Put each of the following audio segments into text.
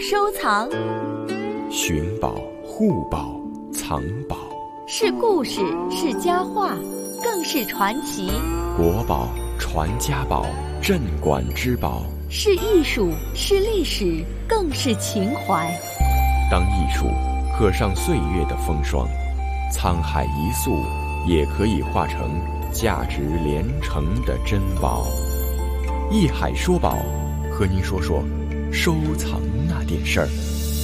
收藏， 寻宝、护宝、藏宝， 是故事，是佳话，更是传奇。 国宝、传家宝、镇馆之宝， 是艺术，是历史，更是情怀。 当艺术刻上岁月的风霜，沧海一粟也可以化成价值连城的珍宝。艺海说宝，和您说说收藏那点事儿。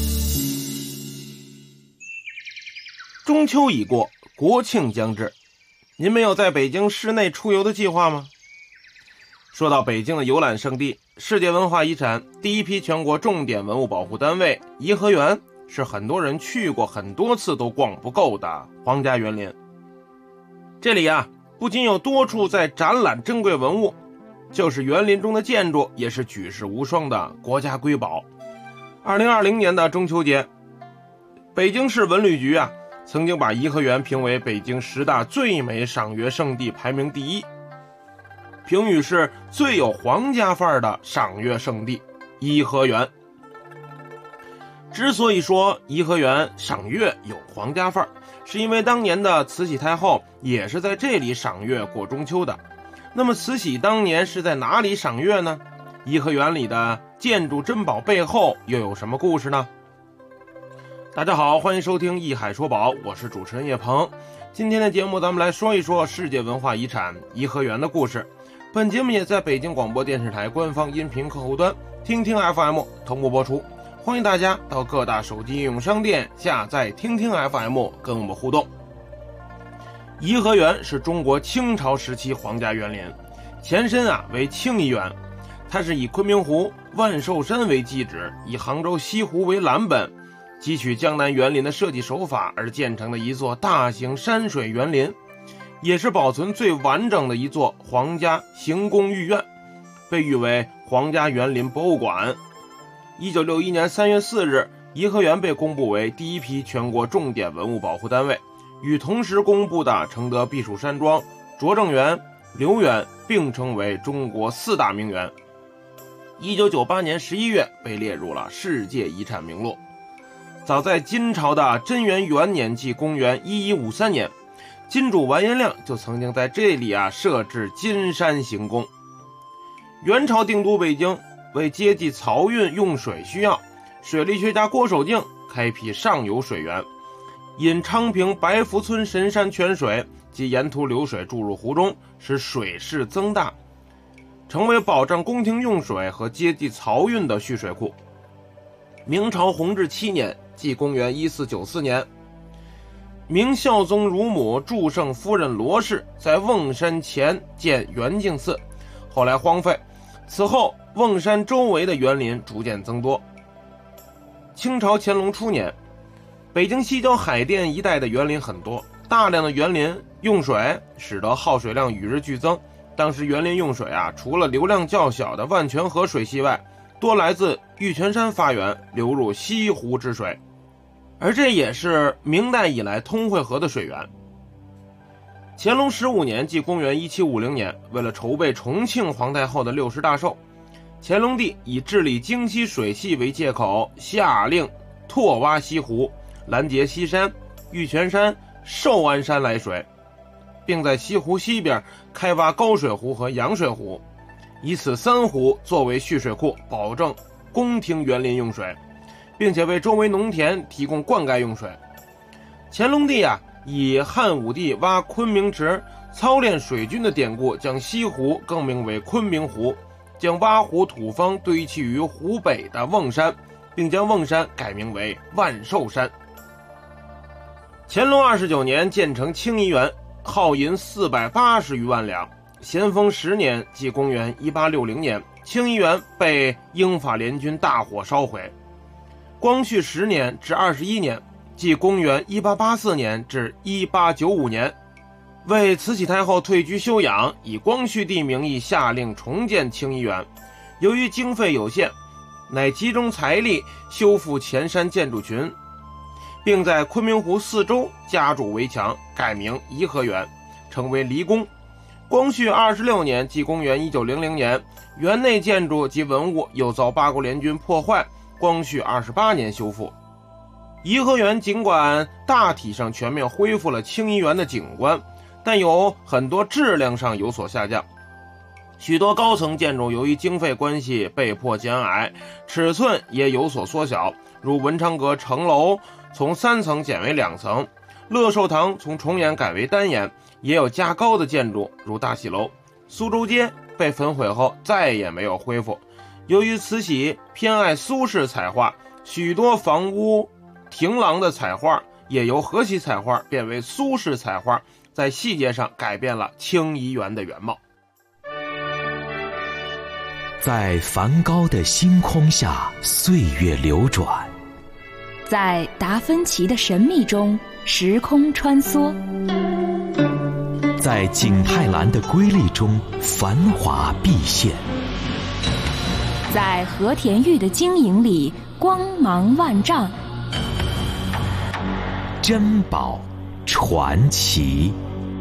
中秋已过，国庆将至，您没有在北京市内出游的计划吗？说到北京的游览胜地，世界文化遗产第一批全国重点文物保护单位颐和园，是很多人去过很多次都逛不够的皇家园林。这里不仅有多处在展览珍贵文物，就是园林中的建筑也是举世无双的国家瑰宝。2020年的中秋节，北京市文旅局曾经把颐和园评为北京10大最美赏月胜地排名第1，评语是最有皇家范儿的赏月胜地颐和园。之所以说颐和园赏月有皇家范儿，是因为当年的慈禧太后也是在这里赏月过中秋的。那么慈禧当年是在哪里赏月呢？颐和园里的建筑珍宝背后又有什么故事呢？大家好，欢迎收听艺海说宝，我是主持人叶鹏。今天的节目咱们来说一说世界文化遗产颐和园的故事。本节目也在北京广播电视台官方音频客户端听听 FM 同步播出，欢迎大家到各大手机应用商店下载听听 FM 跟我们互动。颐和园是中国清朝时期皇家园林，前身为庆怡园，它是以昆明湖、万寿山为基址，以杭州西湖为蓝本，汲取江南园林的设计手法而建成的一座大型山水园林，也是保存最完整的一座皇家行宫御苑，被誉为皇家园林博物馆。1961年3月4日，颐和园被公布为第一批全国重点文物保护单位，与同时公布的承德避暑山庄、拙政园、留园并称为中国4大名园。1998年11月被列入了世界遗产名录。早在金朝的贞元元年即公元1153年，金主完颜亮就曾经在这里设置金山行宫。元朝定都北京，为接济漕运用水需要，水利学家郭守敬开辟上游水源，引昌平白福村神山泉水及沿途流水注入湖中，使水势增大，成为保障宫廷用水和接济漕运的蓄水库。明朝弘治7年即公元1494年，明孝宗乳母祝圣夫人罗氏在瓮山前建圆净寺，后来荒废，此后瓮山周围的园林逐渐增多。清朝乾隆初年，北京西郊海淀一带的园林很多，大量的园林用水使得耗水量与日俱增。当时园林用水除了流量较小的万泉河水系外，多来自玉泉山发源流入西湖之水，而这也是明代以来通惠河的水源。乾隆15年即公元1750年，为了筹备重庆皇太后的60大寿，乾隆帝以治理京西水系为借口，下令拓挖西湖，拦截西山、玉泉山、寿安山来水，并在西湖西边开挖高水湖和洋水湖，以此3湖作为蓄水库，保证宫廷园林用水，并且为周围农田提供灌溉用水。乾隆帝以汉武帝挖昆明池操练水军的典故，将西湖更名为昆明湖，将挖湖土方堆砌于湖北的瓮山，并将瓮山改名为万寿山。乾隆29年建成庆怡园，耗银480余万两。咸丰10年即公元1860年，庆怡园被英法联军大火烧毁。光绪10年至21年，即公元1884年至1895年，为慈禧太后退居休养，以光绪帝名义下令重建庆怡园。由于经费有限，乃集中财力修复前山建筑群，并在昆明湖4周加筑围墙，改名颐和园，成为离宫。光绪26年即公元1900年，园内建筑及文物又遭八国联军破坏， 光绪28年修复。颐和园尽管大体上全面恢复了清漪园的景观，但有很多质量上有所下降。许多高层建筑由于经费关系被迫减矮，尺寸也有所缩小，如文昌阁城楼从3层减为2层，乐寿堂从重檐改为单檐，也有加高的建筑如大喜楼。苏州街被焚毁后再也没有恢复。由于慈禧偏爱苏式彩画，许多房屋亭廊的彩画也由河西彩画变为苏式彩画，在细节上改变了清漪园的原貌。 在梵高的星空下，岁月流转； 在达芬奇的神秘中，时空穿梭； 在景泰蓝的瑰丽中，繁华毕现； 在和田玉的晶莹里，光芒万丈。 珍宝传奇。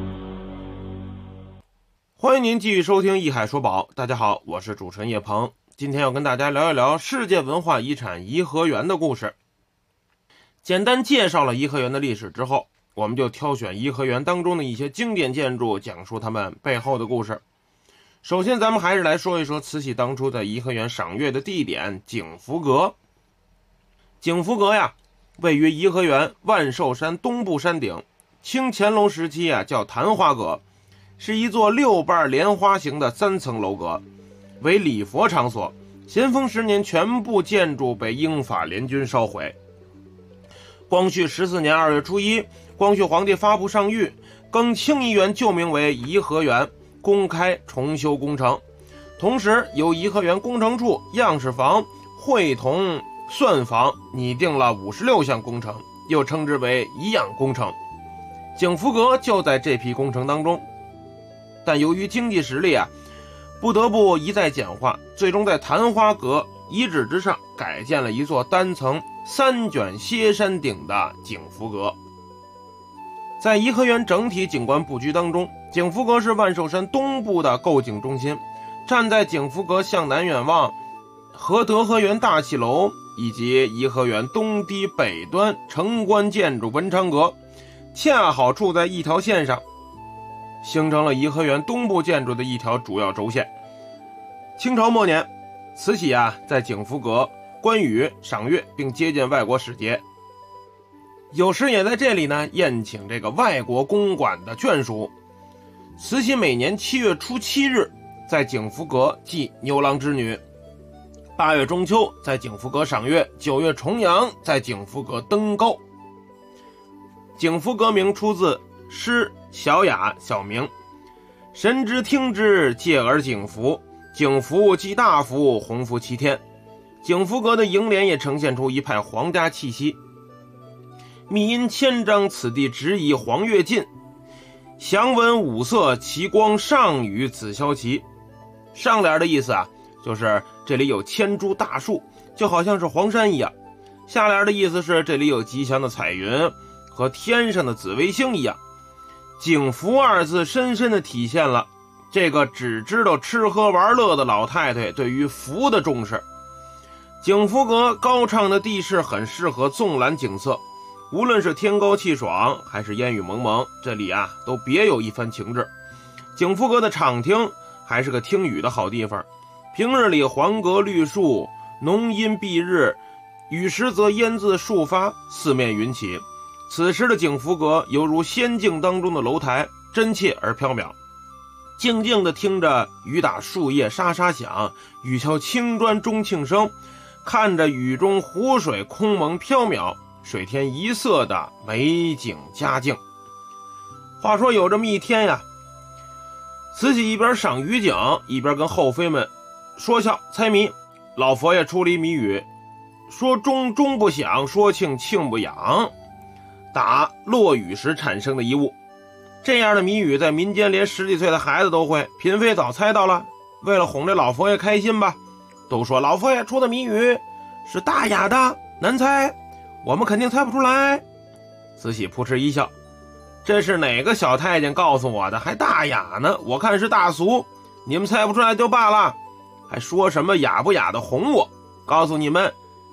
欢迎您继续收听艺海说宝。大家好，我是主持人叶鹏，今天要跟大家聊一聊世界文化遗产颐和园的故事。简单介绍了颐和园的历史之后，我们就挑选颐和园当中的一些经典建筑，讲述他们背后的故事。首先咱们还是来说一说慈禧当初在颐和园赏月的地点景福阁。景福阁呀，位于颐和园万寿山东部山顶，清乾隆时期叫昙花阁，是一座6瓣莲花形的3层楼阁，为礼佛场所。咸丰10年全部建筑被英法联军烧毁。光绪14年2月初1，光绪皇帝发布上谕，更清漪园旧名为颐和园，公开重修工程。同时由颐和园工程处、样式房、会同、算房拟定了56项工程，又称之为颐养工程。景福阁就在这批工程当中，但由于经济实力不得不一再简化，最终在昙花阁遗址之上改建了一座单层3卷歇山顶的景福阁。在颐和园整体景观布局当中，景福阁是万寿山东部的构景中心。站在景福阁向南远望，和德和园大戏楼以及颐和园东堤北端城关建筑文昌阁恰好处在一条线上，形成了颐和园东部建筑的一条主要轴线。清朝末年，慈禧在景福阁观雨赏月，并接见外国使节，有时也在这里宴请这个外国公馆的眷属。慈禧每年7月初7日在景福阁祭牛郎织女，8月中秋在景福阁赏月，9月重阳在景福阁登高。景福阁名出自诗小雅小明，神之听之，介而景福，景福即大福，鸿福齐天。景福阁的楹联也呈现出一派皇家气息。密因千章，此地直以黄月尽，祥文五色，其光上与紫霄旗。上联的意思就是这里有千株大树，就好像是黄山一样。下联的意思是这里有吉祥的彩云和天上的紫微星一样。景福2字深深地体现了这个只知道吃喝玩乐的老太太对于福的重视。景福阁高畅的地势很适合纵览景色，无论是天高气爽还是烟雨蒙蒙，这里都别有一番情致。景福阁的场厅还是个听雨的好地方，平日里黄阁绿树，浓阴蔽日，雨时则烟字树发，四面云起。此时的景福阁犹如仙境当中的楼台，真切而缥缈。静静地听着雨打树叶沙沙响，雨敲青砖钟磬声，看着雨中湖水空蒙缥缈，水天一色的美景佳境。话说有这么一天慈禧一边赏雨景，一边跟后妃们说笑猜谜。老佛爷出了一谜语，说钟钟不响，说磬磬不扬，打落雨时产生的一物。这样的谜语在民间连10几岁的孩子都会，嫔妃早猜到了。为了哄这老佛爷开心吧，都说老佛爷出的谜语是大雅的，难猜，我们肯定猜不出来。慈禧扑哧一笑，这是哪个小太监告诉我的，还大雅呢？我看是大俗，你们猜不出来就罢了，还说什么雅不雅的哄我。告诉你们，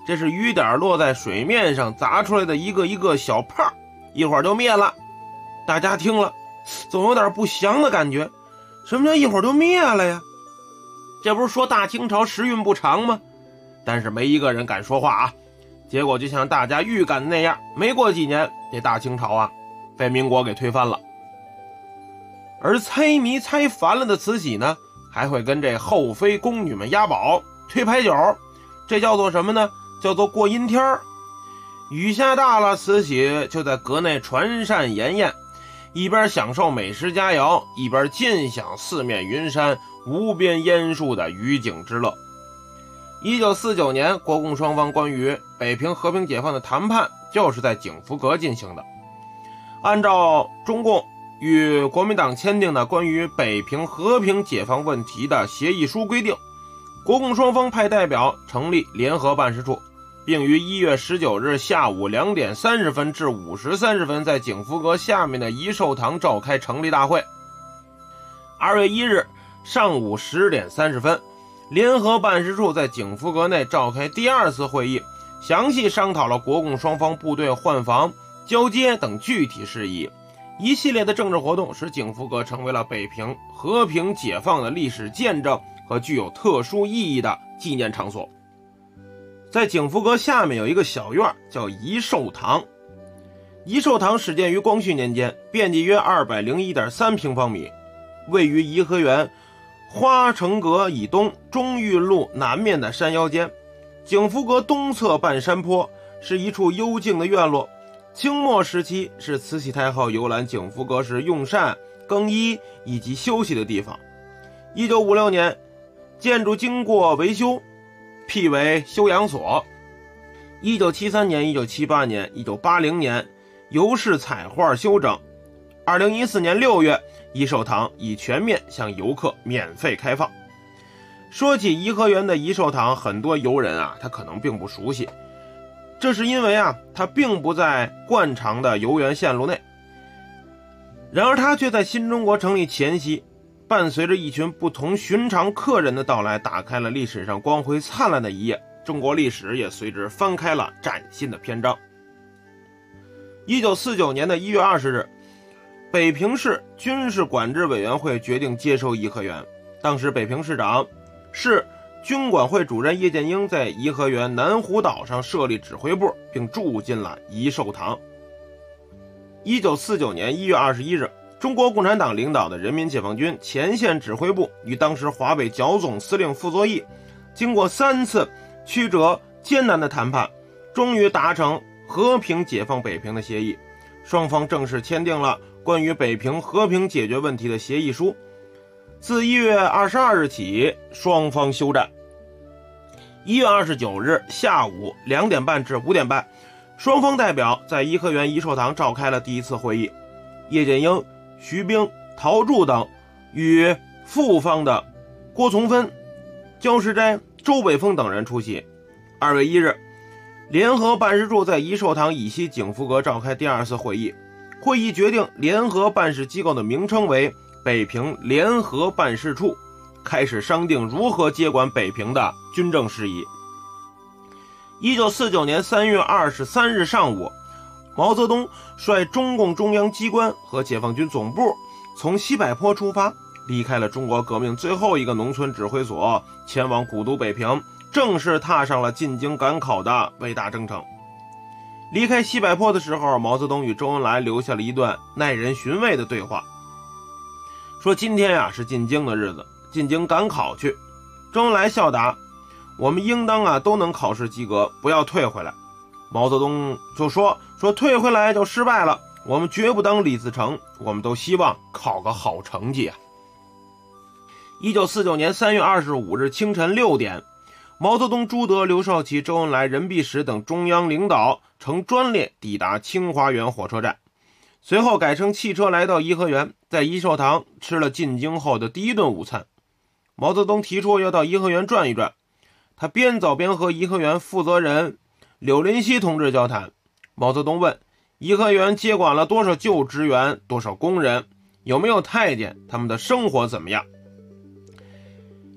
这是雨点落在水面上砸出来的一个一个小泡，一会儿就灭了。大家听了总有点不祥的感觉，什么叫一会儿就灭了呀？这不是说大清朝时运不长吗？但是没一个人敢说话啊。结果就像大家预感的那样，没过几年，这大清朝啊被民国给推翻了。而猜谜猜烦了的慈禧呢，还会跟这后妃宫女们押宝推牌九，这叫做什么呢？叫做过阴天儿。雨下大了，慈禧就在阁内传膳筵宴，一边享受美食佳肴，一边尽享四面云山无边烟树的渔景之乐。1949年，国共双方关于北平和平解放的谈判就是在景福阁进行的。按照中共与国民党签订的关于北平和平解放问题的协议书规定，国共双方派代表成立联合办事处，并于1月19日下午2点30分至5时30分在景福阁下面的仪寿堂召开成立大会。2月1日上午10点30分，联合办事处在景福阁内召开第二次会议，详细商讨了国共双方部队换防、交接等具体事宜。一系列的政治活动使景福阁成为了北平和平解放的历史见证和具有特殊意义的纪念场所。在景福阁下面有一个小院叫仪寿堂。仪寿堂始建于光绪年间，面积约 201.3 平方米，位于颐和园花城阁以东中裕路南面的山腰间。景福阁东侧半山坡，是一处幽静的院落。清末时期是慈禧太后游览景福阁时用膳、更衣以及休息的地方。1956年，建筑经过维修，辟为休养所。1973年、1978年、1980年由式彩画修整。2014年6月，仪寿堂已全面向游客免费开放。说起颐和园的仪寿堂，很多游人啊，他可能并不熟悉，这是因为啊，它并不在惯常的游园线路内。然而它却在新中国成立前夕，伴随着一群不同寻常客人的到来，打开了历史上光辉灿烂的一页，中国历史也随之翻开了崭新的篇章。1949年的1月20日，北平市军事管制委员会决定接收颐和园。当时北平市长、市军管会主任叶剑英在颐和园南湖岛上设立指挥部，并住进了仪寿堂。1949年1月21日，中国共产党领导的人民解放军前线指挥部与当时华北剿总司令傅作义经过3次曲折艰难的谈判，终于达成和平解放北平的协议。双方正式签订了关于北平和平解决问题的协议书。自1月22日起，双方休战。1月29日下午2点半至5点半，双方代表在颐和园仪寿堂召开了第一次会议。叶剑英、徐冰、陶铸等与复方的郭从芬、焦世斋、周北峰等人出席。2月1日，联合办事处在仪寿堂以西景福阁召开第二次会议。会议决定联合办事机构的名称为北平联合办事处，开始商定如何接管北平的军政事宜。1949年3月23日上午，毛泽东率中共中央机关和解放军总部从西柏坡出发，离开了中国革命最后一个农村指挥所，前往古都北平，正式踏上了进京赶考的伟大征程。离开西柏坡的时候，毛泽东与周恩来留下了一段耐人寻味的对话，说今天啊是进京的日子，进京赶考去。周恩来笑答，我们应当啊都能考试及格，不要退回来。毛泽东就说退回来就失败了，我们绝不当李自成，我们都希望考个好成绩啊。1949年3月25日清晨6点，毛泽东、朱德、刘少奇、周恩来、任弼时等中央领导乘专列抵达清华园火车站，随后改乘汽车来到颐和园，在仪寿堂吃了进京后的第一顿午餐。毛泽东提出要到颐和园转一转，他边走边和颐和园负责人柳林熙同志交谈。毛泽东问，颐和园接管了多少旧职员，多少工人，有没有太监，他们的生活怎么样？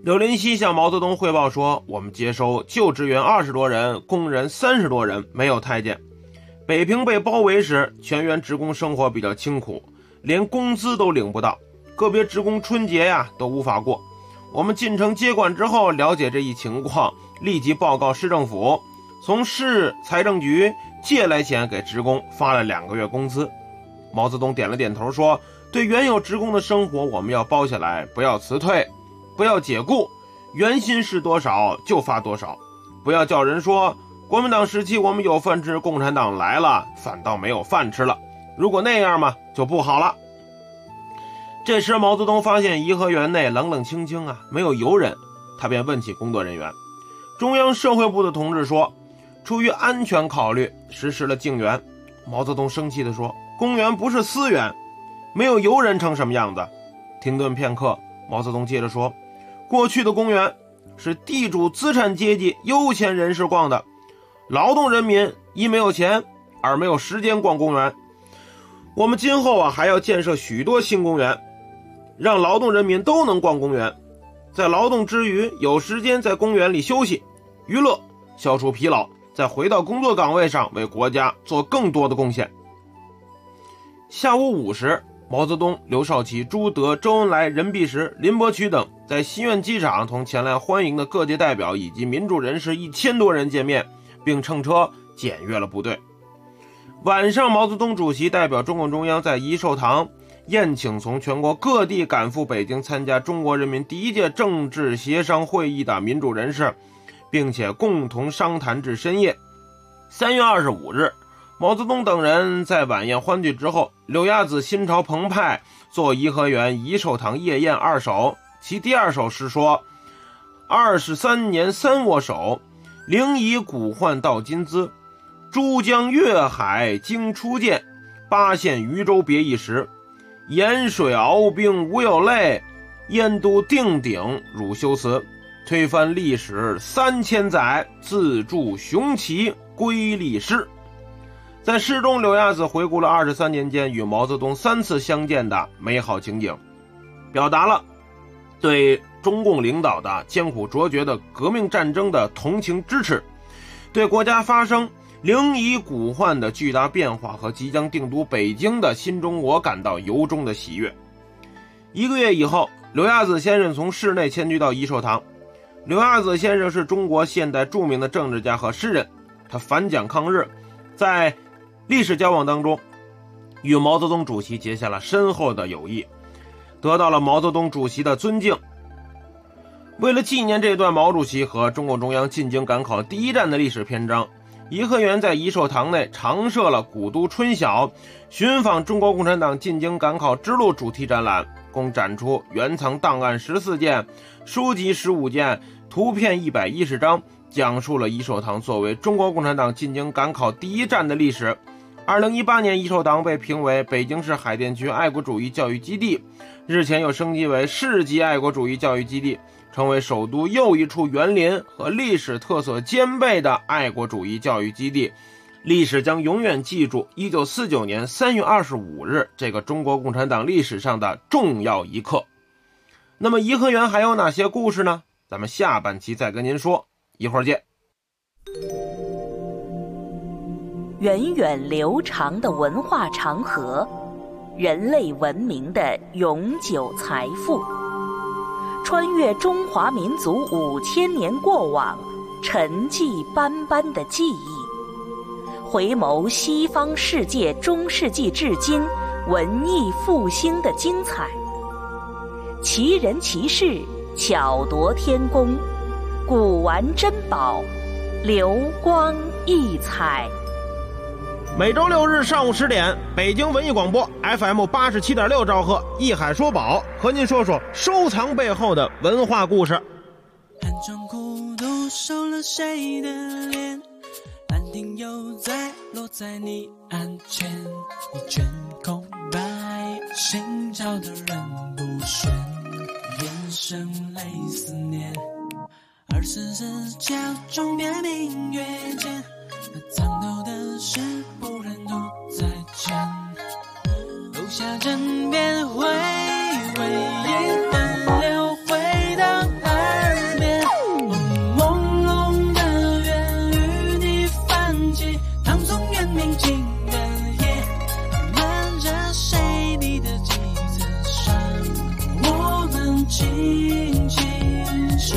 柳林熙向毛泽东汇报说，我们接收旧职员20多人，工人30多人，没有太监。北平被包围时，全员职工生活比较清苦，连工资都领不到，个别职工春节都无法过。我们进城接管之后，了解这一情况，立即报告市政府，从市财政局借来钱给职工发了2个月工资。毛泽东点了点头说，对原有职工的生活我们要包下来，不要辞退，不要解雇，原薪是多少就发多少，不要叫人说国民党时期我们有饭吃，共产党来了反倒没有饭吃了，如果那样嘛就不好了。这时毛泽东发现颐和园内冷冷清清没有游人，他便问起工作人员。中央社会部的同志说，出于安全考虑实施了静园。毛泽东生气地说，公园不是私园，没有游人成什么样子。停顿片刻，毛泽东接着说，过去的公园是地主资产阶级优先人士逛的，劳动人民一没有钱，二没有时间逛公园。我们今后还要建设许多新公园，让劳动人民都能逛公园，在劳动之余有时间在公园里休息娱乐，消除疲劳，再回到工作岗位上为国家做更多的贡献。下午5时，毛泽东、刘少奇、朱德、周恩来、任弼时、林伯渠等在西苑机场同前来欢迎的各界代表以及民主人士1000多人见面，并乘车检阅了部队。晚上，毛泽东主席代表中共中央在仪寿堂宴请从全国各地赶赴北京参加中国人民第1届政治协商会议的民主人士，并且共同商谈至深夜。3月25日，毛泽东等人在晚宴欢聚之后，柳亚子心潮澎湃，作颐和园仪寿堂夜宴2首，其第2首是说：23年3握手，灵以古幻到金兹，珠江越海经初见，8县渝州别一时，盐水熬冰无有泪，燕都定鼎汝修辞，推翻历史3000载，自铸雄奇归历史。在诗中，柳亚子回顾了23年间与毛泽东3次相见的美好情景，表达了对中共领导的艰苦卓绝的革命战争的同情支持，对国家发生灵以古幻的巨大变化和即将定都北京的新中国感到由衷的喜悦。1个月以后，柳亚子先生从市内迁居到仪寿堂。柳亚子先生是中国现代著名的政治家和诗人，他反蒋抗日，在历史交往当中与毛泽东主席结下了深厚的友谊，得到了毛泽东主席的尊敬。为了纪念这段毛主席和中共中央进京赶考第1站的历史篇章，颐和园在仪寿堂内常设了古都春晓寻访中国共产党进京赶考之路主题展览，共展出原藏档案14件，书籍15件，图片110张，讲述了仪寿堂作为中国共产党进京赶考第1站的历史。2018年，仪寿堂被评为北京市海淀区爱国主义教育基地，日前又升级为市级爱国主义教育基地，成为首都又一处园林和历史特色兼备的爱国主义教育基地。历史将永远记住1949年3月25日这个中国共产党历史上的重要一刻。那么颐和园还有哪些故事呢？咱们下半期再跟您说，一会儿见。 源远流长的文化长河，人类文明的永久财富，穿越中华民族5000年过往，沉寂斑斑的记忆，回眸西方世界中世纪至今文艺复兴的精彩，奇人奇事，巧夺天工，古玩珍宝，流光溢彩。 每周6日上午10点，北京文艺广播 FM 87.6兆赫，艺海说宝和您说说收藏背后的文化故事。 寒窗孤独收了谁的脸，兰亭又在落在你案前，你卷空白，心照的人不选，眼神泪思念，24角钟边明月间，藏头的事不忍独再见，楼下枕边回味，夜奔流回到海唐宋元明清人也瞒着谁你的计策上，我们轻轻唱。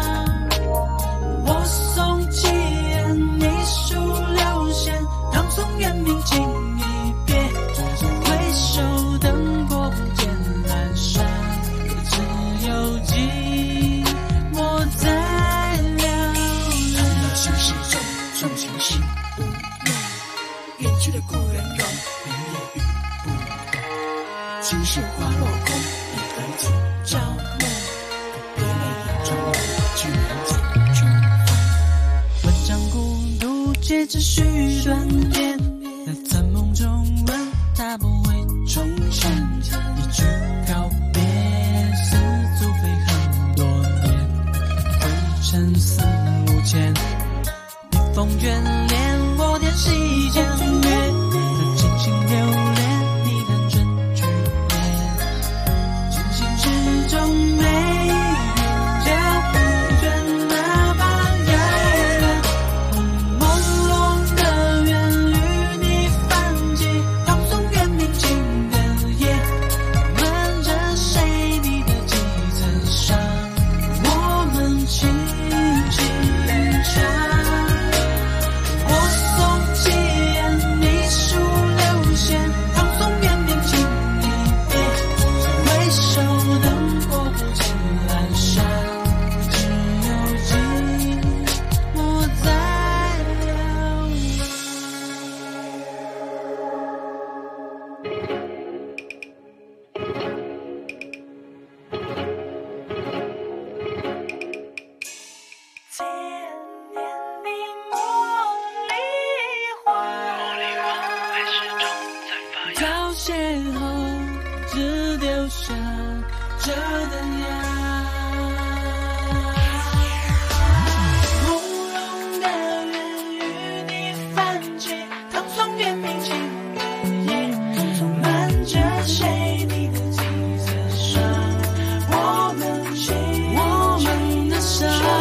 我送七言，你数六弦，唐宋元明清一别，回首灯火不见阑珊，只有寂寞在流浪。心事重，重情是无奈，远去的故人容，明夜雨不改。青石花落空，一儿子朝暮，别泪眼中流，居然几中风。文章孤独，皆只须断点，在残梦中问他不会重现，一句告别，似足飞很多年，灰尘四五千，笔锋眷恋，我点细江月，轻轻留恋你的真句言，清醒之中没人叫不倦那般遥远，朦胧的缘与你泛起，唐宋元明清人也瞒着谁你的计策上，我们轻轻唱。我送七言，你数六弦，唐宋元明清一别，回首灯火不见阑珊，只有寂寞在流千年你茉莉花，凋谢后只留下这灯芽，朦胧的缘与你泛起，唐宋元明清人也瞒着谁你的计策上，我们的伤。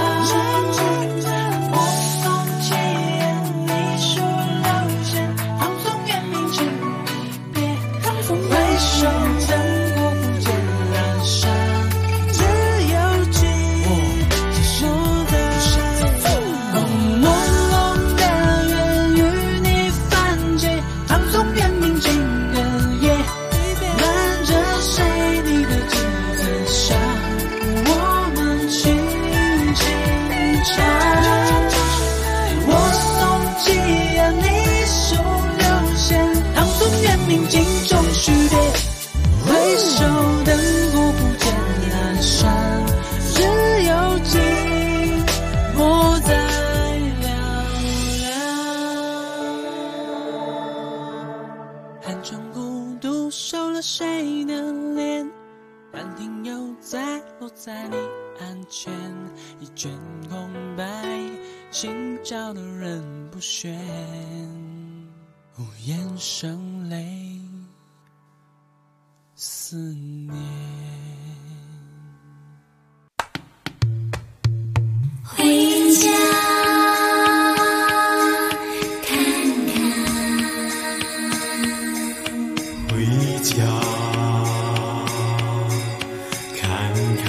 我送七言，你数六弦，唐宋元明清别，回首灯火不见阑珊，只有寂寞的朦胧的缘与你泛起，唐宋元明清人也瞒着谁你的计策上，我们轻轻唱。我送七言，你数六弦，唐宋元明清中序别，回首灯火不见阑珊，只有寂寞在嘹亮。寒窗孤独，受了谁的脸，半庭又再落在你案前，一卷空白，心照的人不喧，无言声泪思念。 回家看看， 回家看看，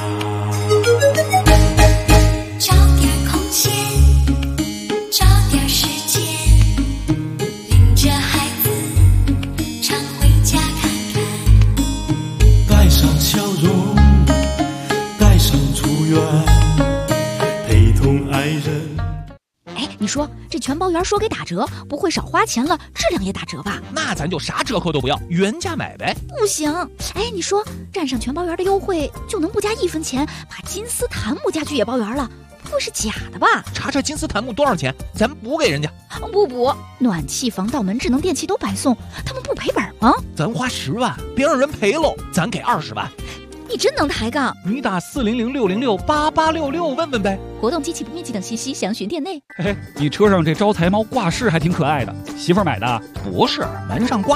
找点空闲，找点时间，领着孩子常回家看看。 带上笑容，带上祝愿，陪同爱人。 哎，你说这全包圆说给打折，不会少花钱了，质量也打折吧？ 那咱就啥折扣都不要，原价买呗。 不行，哎，你说占上全包圆的优惠，就能不加1分钱把金丝檀木家具也包圆了？不会是假的吧？ 查查金丝檀木多少钱，咱补给人家。 不补，暖气、防盗门、智能电器都白送，他们不赔本吗？ 咱花10万，别让人赔喽，咱给20万。 你真能抬杠！ 你打400-606-8866问问呗。 活动机器不面积等信息详询店内。 嘿，你车上这招财猫挂饰还挺可爱的，媳妇儿买的？ 不是，门上挂的。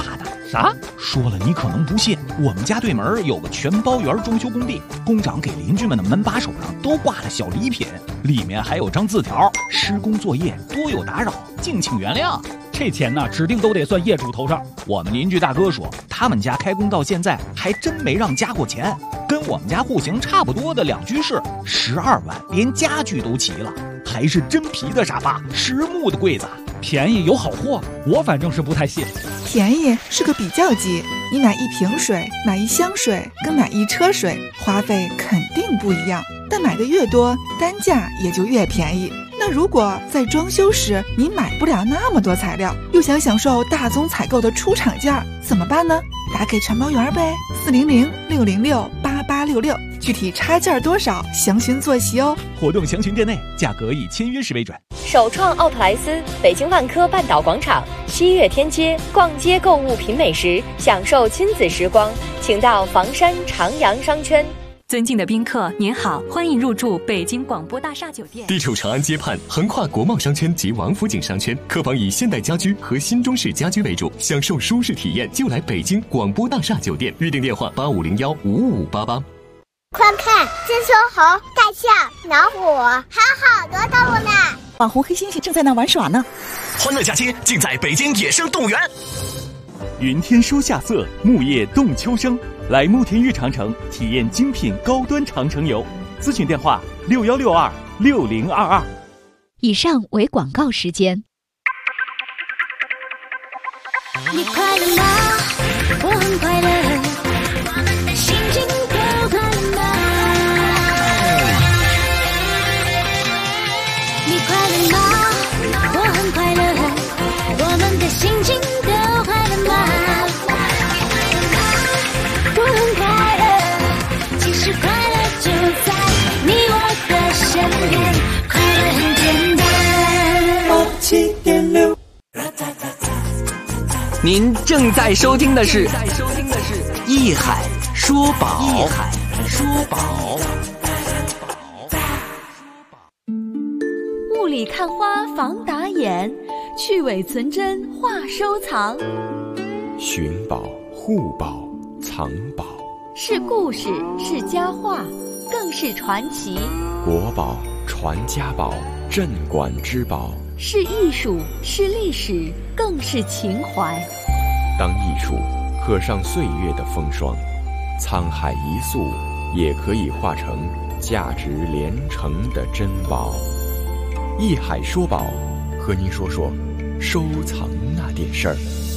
啥？说了你可能不信，我们家对门有个全包圆装修工地，工长给邻居们的门把手上都挂了小礼品，里面还有张字条：施工作业多有打扰，敬请原谅。这钱呢，指定都得算业主头上。我们邻居大哥说，他们家开工到现在还真没让加过钱，跟我们家户型差不多的2居室，12万，连家具都齐了，还是真皮的沙发，实木的柜子，便宜有好货，我反正是不太信。 便宜是个比较级，你买1瓶水、买1箱水跟买1车水，花费肯定不一样，但买的越多，单价也就越便宜。那如果在装修时你买不了那么多材料，又想享受大宗采购的出厂价，怎么办呢？打给承包员呗，400-606-8866，具体差价多少，详询坐席哦。 活动详询店内，价格以签约时为准。 首创奥特莱斯，北京万科半岛广场西岳天街，逛街购物品美食，享受亲子时光，请到房山长阳商圈。 尊敬的宾客，您好，欢迎入住北京广播大厦酒店。 地处长安街畔，横跨国贸商圈及王府井商圈，客房以现代家居和新中式家居为主，享受舒适体验就来北京广播大厦酒店。预订电话85015588。 快看，金丝猴、大象、老虎，还有好多动物呢。 网红黑猩猩正在那玩耍呢。 欢乐假期尽在北京野生动物园。 云天说夏色，木叶动秋声。来慕田峪长城体验精品高端长城游，咨询电话61626022。 以上为广告时间。 你快乐吗？我很快乐，我们的心情都快乐吗？你快乐吗？我很快乐，我们的心情都快乐吗？我很快乐，其实快乐就在你我的身边，快乐很简单。87.6。 您正在收听的是艺海说宝。艺海说宝。 雾里看花防打眼，去伪存真话收藏。 寻宝、护宝、藏宝， 是故事，是佳话，更是传奇。 国宝、传家宝、镇馆之宝， 是艺术，是历史，更是情怀。 当艺术刻上岁月的风霜，沧海一粟也可以化成价值连城的珍宝。艺海说宝，和您说说收藏那点事儿。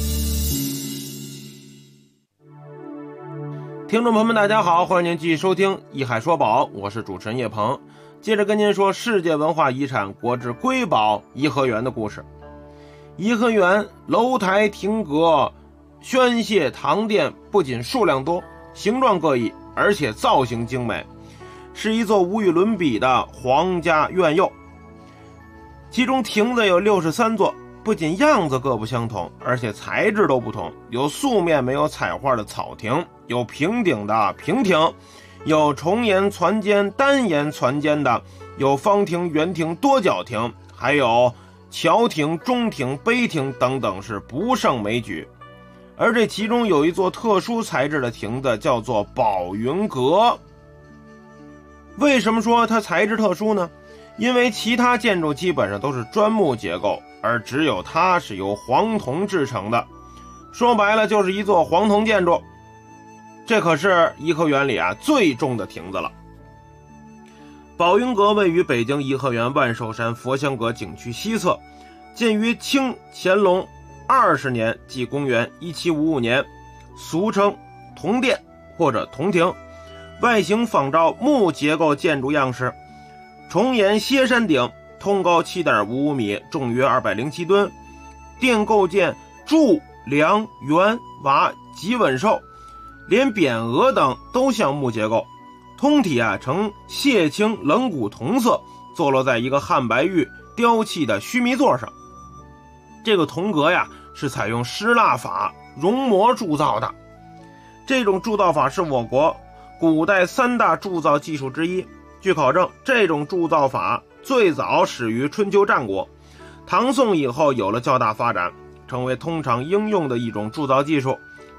听众朋友们大家好，欢迎您继续收听艺海说宝，我是主持人叶鹏，接着跟您说世界文化遗产国之瑰宝颐和园的故事。颐和园楼台亭阁宣谢堂殿不仅数量多，形状各异，而且造型精美，是一座无与伦比的皇家苑囿。其中亭子有63座，不仅样子各不相同，而且材质都不同，有素面没有彩画的草亭，有平顶的平亭，有重檐攒尖单檐攒尖的，有方亭圆亭多角亭，还有桥亭中亭碑亭等等，是不胜枚举。而这其中有一座特殊材质的亭子叫做宝云阁。为什么说它材质特殊呢？因为其他建筑基本上都是砖木结构，而只有它是由黄铜制成的，说白了就是一座黄铜建筑。这可是颐和园里最重的亭子了。宝云阁位于北京颐和园万寿山佛香阁景区西侧，建于清乾隆20年，即公元1755年，俗称铜殿或者铜亭，外形仿照木结构建筑样式，重檐歇山顶，通高 7.55 米，重约207吨，殿构建柱梁圆瓦极稳瘦，连匾额等都像木结构，通体呈蟹青冷古铜色，坐落在一个汉白玉雕砌的须弥座上。这个铜阁是采用失蜡法熔磨铸造的，这种铸造法是我国古代3大铸造技术之一。据考证，这种铸造法最早始于春秋战国，唐宋以后有了较大发展，成为通常应用的一种铸造技术，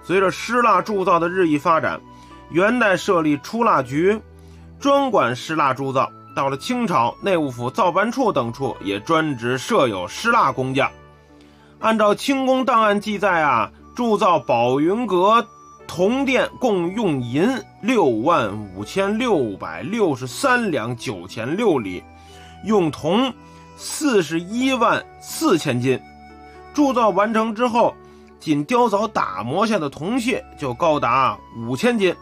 随着湿蜡铸造的日益发展，元代设立出蜡局，专管湿蜡铸造。到了清朝，内务府造办处等处也专职设有湿蜡工匠。按照清宫档案记载啊，铸造宝云阁铜殿共用银65663两9钱6厘，用铜414000斤。铸造完成之后，仅雕凿打磨下的铜屑就高达5000斤。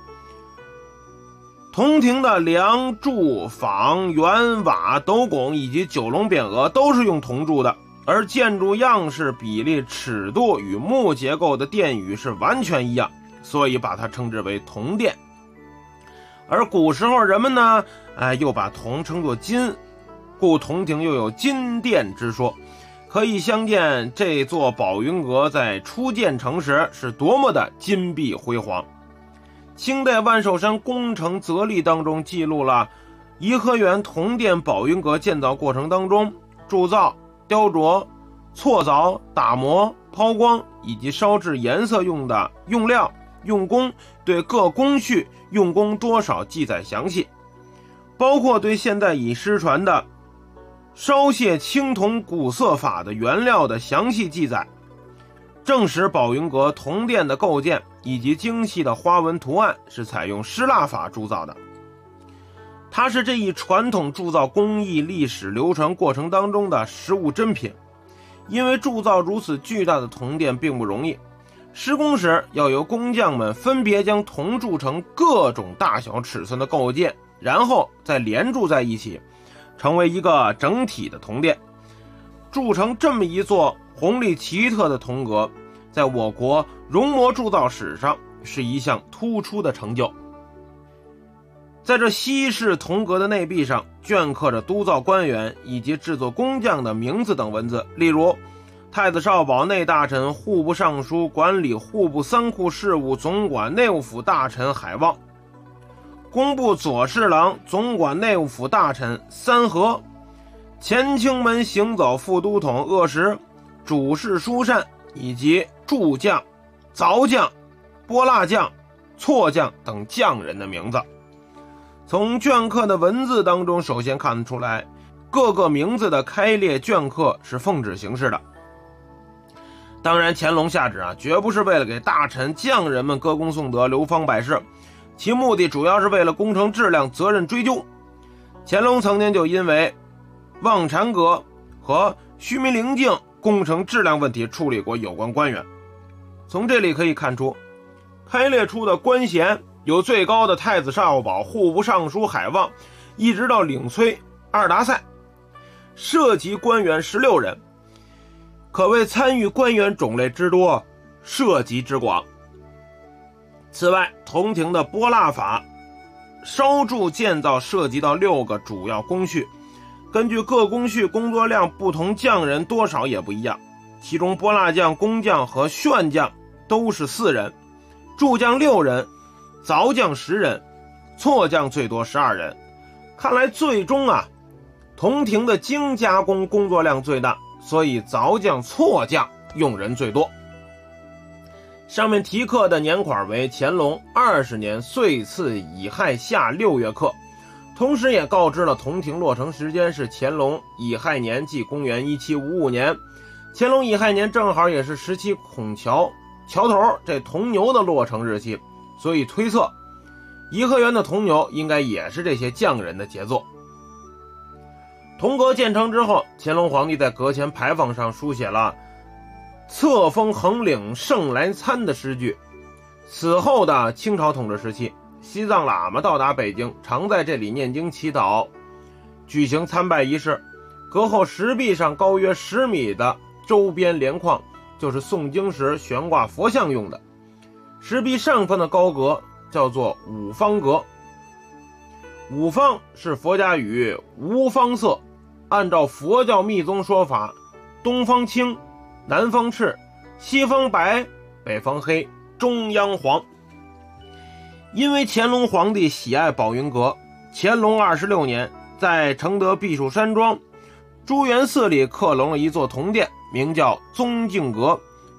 铜亭的梁柱坊圆瓦斗拱以及九龙匾额都是用铜铸的，而建筑样式比例尺度与木结构的殿宇是完全一样，所以把它称之为铜殿。而古时候人们呢又把铜称作金，故铜亭又有金殿之说。可以相见这座宝云阁在初建成时是多么的金碧辉煌。清代万寿山工程则例当中记录了颐和园铜殿宝云阁建造过程当中铸造、雕琢、错凿、打磨、抛光以及烧制颜色用的用料、用工，对各工序用工多少记载详细，包括对现在已失传的烧卸青铜古色法的原料的详细记载，证实宝云阁铜殿的构建以及精细的花纹图案是采用湿蜡法铸造的。它是这一传统铸造工艺历史流传过程当中的实物珍品。因为铸造如此巨大的铜殿并不容易，施工时要由工匠们分别将铜铸成各种大小尺寸的构件，然后再连铸在一起，成为一个整体的铜殿。铸成这么一座宏丽奇特的铜阁，在我国熔模铸造史上是一项突出的成就。在这西式铜阁的内壁上镌刻着督造官员以及制作工匠的名字等文字，例如太子少保、内大臣、户部尚书、管理户部三库事务总管内务府大臣海望、工部左侍郎、总管内务府大臣三河、乾清门行走副都统鄂石、主事书善以及铸匠、凿匠、拨蜡匠、错匠等匠人的名字。从镌刻的文字当中首先看得出来，各个名字的开列镌刻是奉旨形式的。当然乾隆下旨绝不是为了给大臣匠人们歌功颂德、流芳百世，其目的主要是为了工程质量责任追究。乾隆曾经就因为望禅阁和虚弥陵镜工程质量问题处理过有关官员。从这里可以看出，开列出的官衔有最高的太子少保、户部尚书海望，一直到领崔、二达赛，涉及官员16人，可谓参与官员种类之多，涉及之广。此外，铜亭的拨蜡法烧铸建造涉及到6个主要工序，根据各工序工作量不同，匠人多少也不一样。其中拨蜡匠、工匠和旋匠都是4人，铸匠6人，凿匠10人，错匠最多12人。看来最终铜亭的精加工工作量最大，所以凿匠、错匠用人最多。上面题刻的年款为乾隆20年岁次乙亥夏6月刻，同时也告知了铜亭落成时间是乾隆乙亥年，即公元1755年。乾隆乙亥年正好也是17孔桥头这铜牛的落成日期，所以推测颐和园的铜牛应该也是这些匠人的杰作。铜阁建成之后，乾隆皇帝在阁前牌坊上书写了册封横领圣来参的诗句。此后的清朝统治时期，西藏喇嘛到达北京，常在这里念经祈祷，举行参拜仪式。阁后石壁上高约10米的周边帘框就是诵经时悬挂佛像用的。石壁上方的高阁叫做五方阁。五方是佛家语无方色，按照佛教密宗说法，东方青，南方赤，西方白，北方黑，中央黄。因为乾隆皇帝喜爱宝云阁，乾隆26年在承德避暑山庄朱元寺里刻隆了一座铜殿，名叫宗敬阁，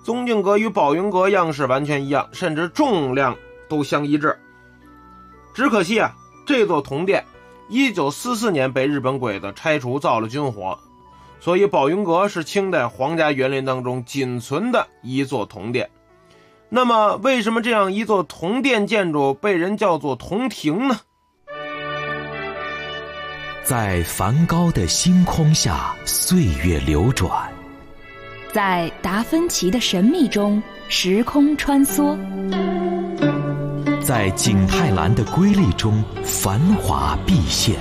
宗敬阁与宝云阁样式完全一样，甚至重量都相一致。只可惜啊，这座铜殿1944年被日本鬼子拆除造了军火，所以宝云阁是清代皇家园林当中仅存的一座铜殿。那么为什么这样一座铜殿建筑被人叫做铜亭呢？ 在梵高的星空下，岁月流转； 在达芬奇的神秘中，时空穿梭； 在景泰蓝的瑰丽中，繁华毕现；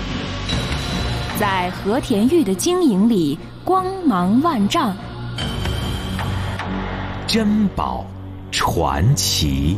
在和田玉的晶莹里，光芒万丈。 珍宝传奇。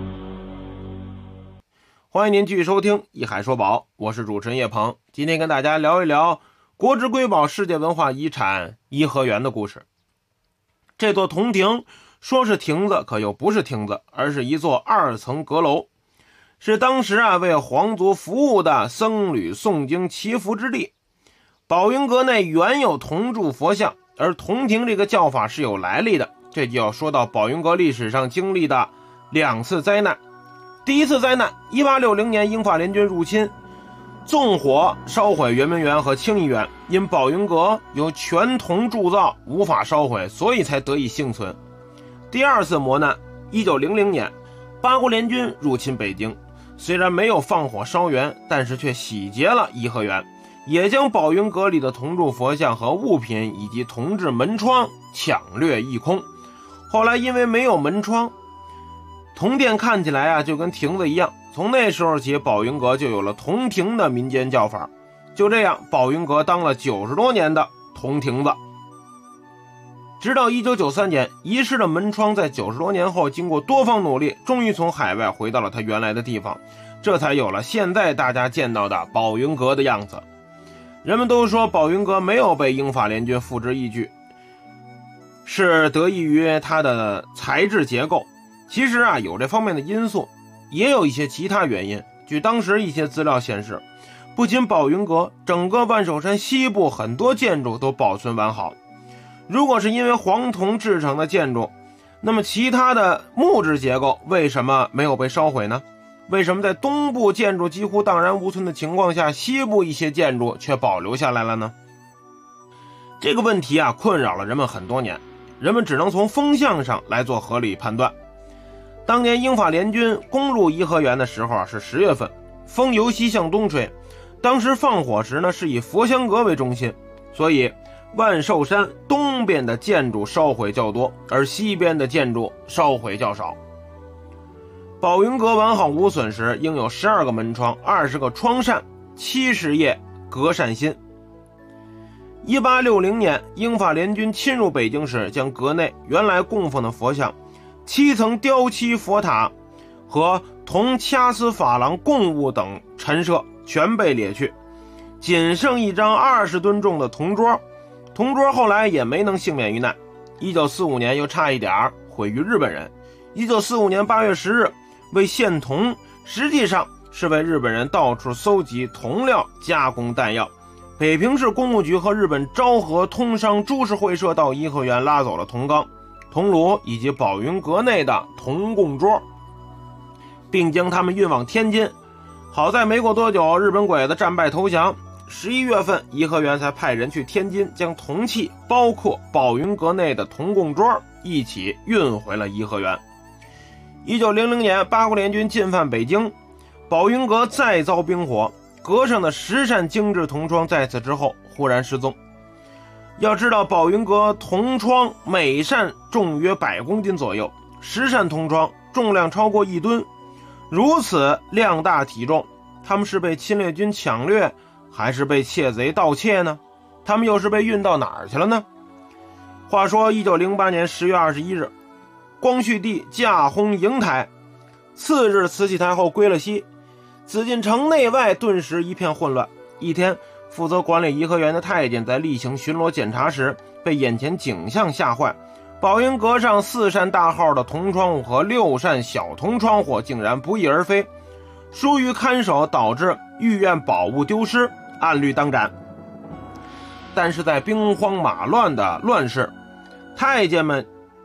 欢迎您继续收听《一海说宝》，我是主持人叶鹏。今天跟大家聊一聊国之瑰宝、世界文化遗产颐和园的故事。这座铜亭说是亭子，可又不是亭子，而是一座2层阁楼，是当时为皇族服务的僧侣诵经祈福之地。宝云阁内原有铜铸佛像，而铜亭这个叫法是有来历的。这就要说到宝云阁历史上经历的2次灾难。第一次灾难，1860年英法联军入侵，纵火烧毁圆明园和清漪园，因宝云阁由全铜铸造，无法烧毁，所以才得以幸存。第2次磨难，1900年八国联军入侵北京，虽然没有放火烧园，但是却洗劫了颐和园，也将宝云阁里的铜铸佛像和物品以及铜制门窗抢掠一空。后来因为没有门窗，铜殿看起来就跟亭子一样。从那时候起，宝云阁就有了铜亭的民间叫法。就这样，宝云阁当了90多年的铜亭子。直到1993年，遗失的门窗在90多年后经过多方努力，终于从海外回到了它原来的地方，这才有了现在大家见到的宝云阁的样子。人们都说宝云阁没有被英法联军付之一炬，是得益于它的材质结构。其实有这方面的因素，也有一些其他原因。据当时一些资料显示，不仅宝云阁，整个万寿山西部很多建筑都保存完好。如果是因为黄铜制成的建筑，那么其他的木质结构为什么没有被烧毁呢？为什么在东部建筑几乎荡然无存的情况下，西部一些建筑却保留下来了呢？这个问题困扰了人们很多年，人们只能从风向上来做合理判断。当年英法联军攻入颐和园的时候是10月份，风由西向东吹，当时放火时是以佛香阁为中心，所以万寿山东边的建筑烧毁较多，而西边的建筑烧毁较少。宝云阁完好无损时，应有12个门窗、20个窗扇、70页隔扇心。1860年，英法联军侵入北京时，将阁内原来供奉的佛像、7层雕漆佛塔和铜掐丝珐琅供物等陈设全被掠去，仅剩一张20吨重的铜桌。铜桌后来也没能幸免于难，1945年又差一点毁于日本人。1945年8月10日为献铜，实际上是为日本人到处搜集铜料加工弹药。北平市公务局和日本昭和通商株式会社到颐和园拉走了铜缸、铜炉以及宝云阁内的铜供桌，并将他们运往天津。好在没过多久，日本鬼子战败投降，11月份颐和园才派人去天津，将铜器包括宝云阁内的铜供桌一起运回了颐和园。1900年八国联军进犯北京，宝云阁再遭兵火，阁上的10扇精致铜窗在此之后忽然失踪。要知道宝云阁铜窗每扇重约100公斤左右，10扇铜窗重量超过1吨，如此量大体重，他们是被侵略军抢掠还是被窃贼盗窃呢？他们又是被运到哪儿去了呢？话说1908年10月21日，光绪帝驾薨瀛台，次日慈禧太后归了西，紫禁城内外顿时一片混乱。一天，负责管理颐和园的太监在例行巡逻检查时，被眼前景象吓坏。宝云阁上4扇大号的铜窗户和6扇小铜窗户竟然不翼而飞，疏于看守导致御苑宝物丢失，按律当斩。但是在兵荒马乱的乱世，太监们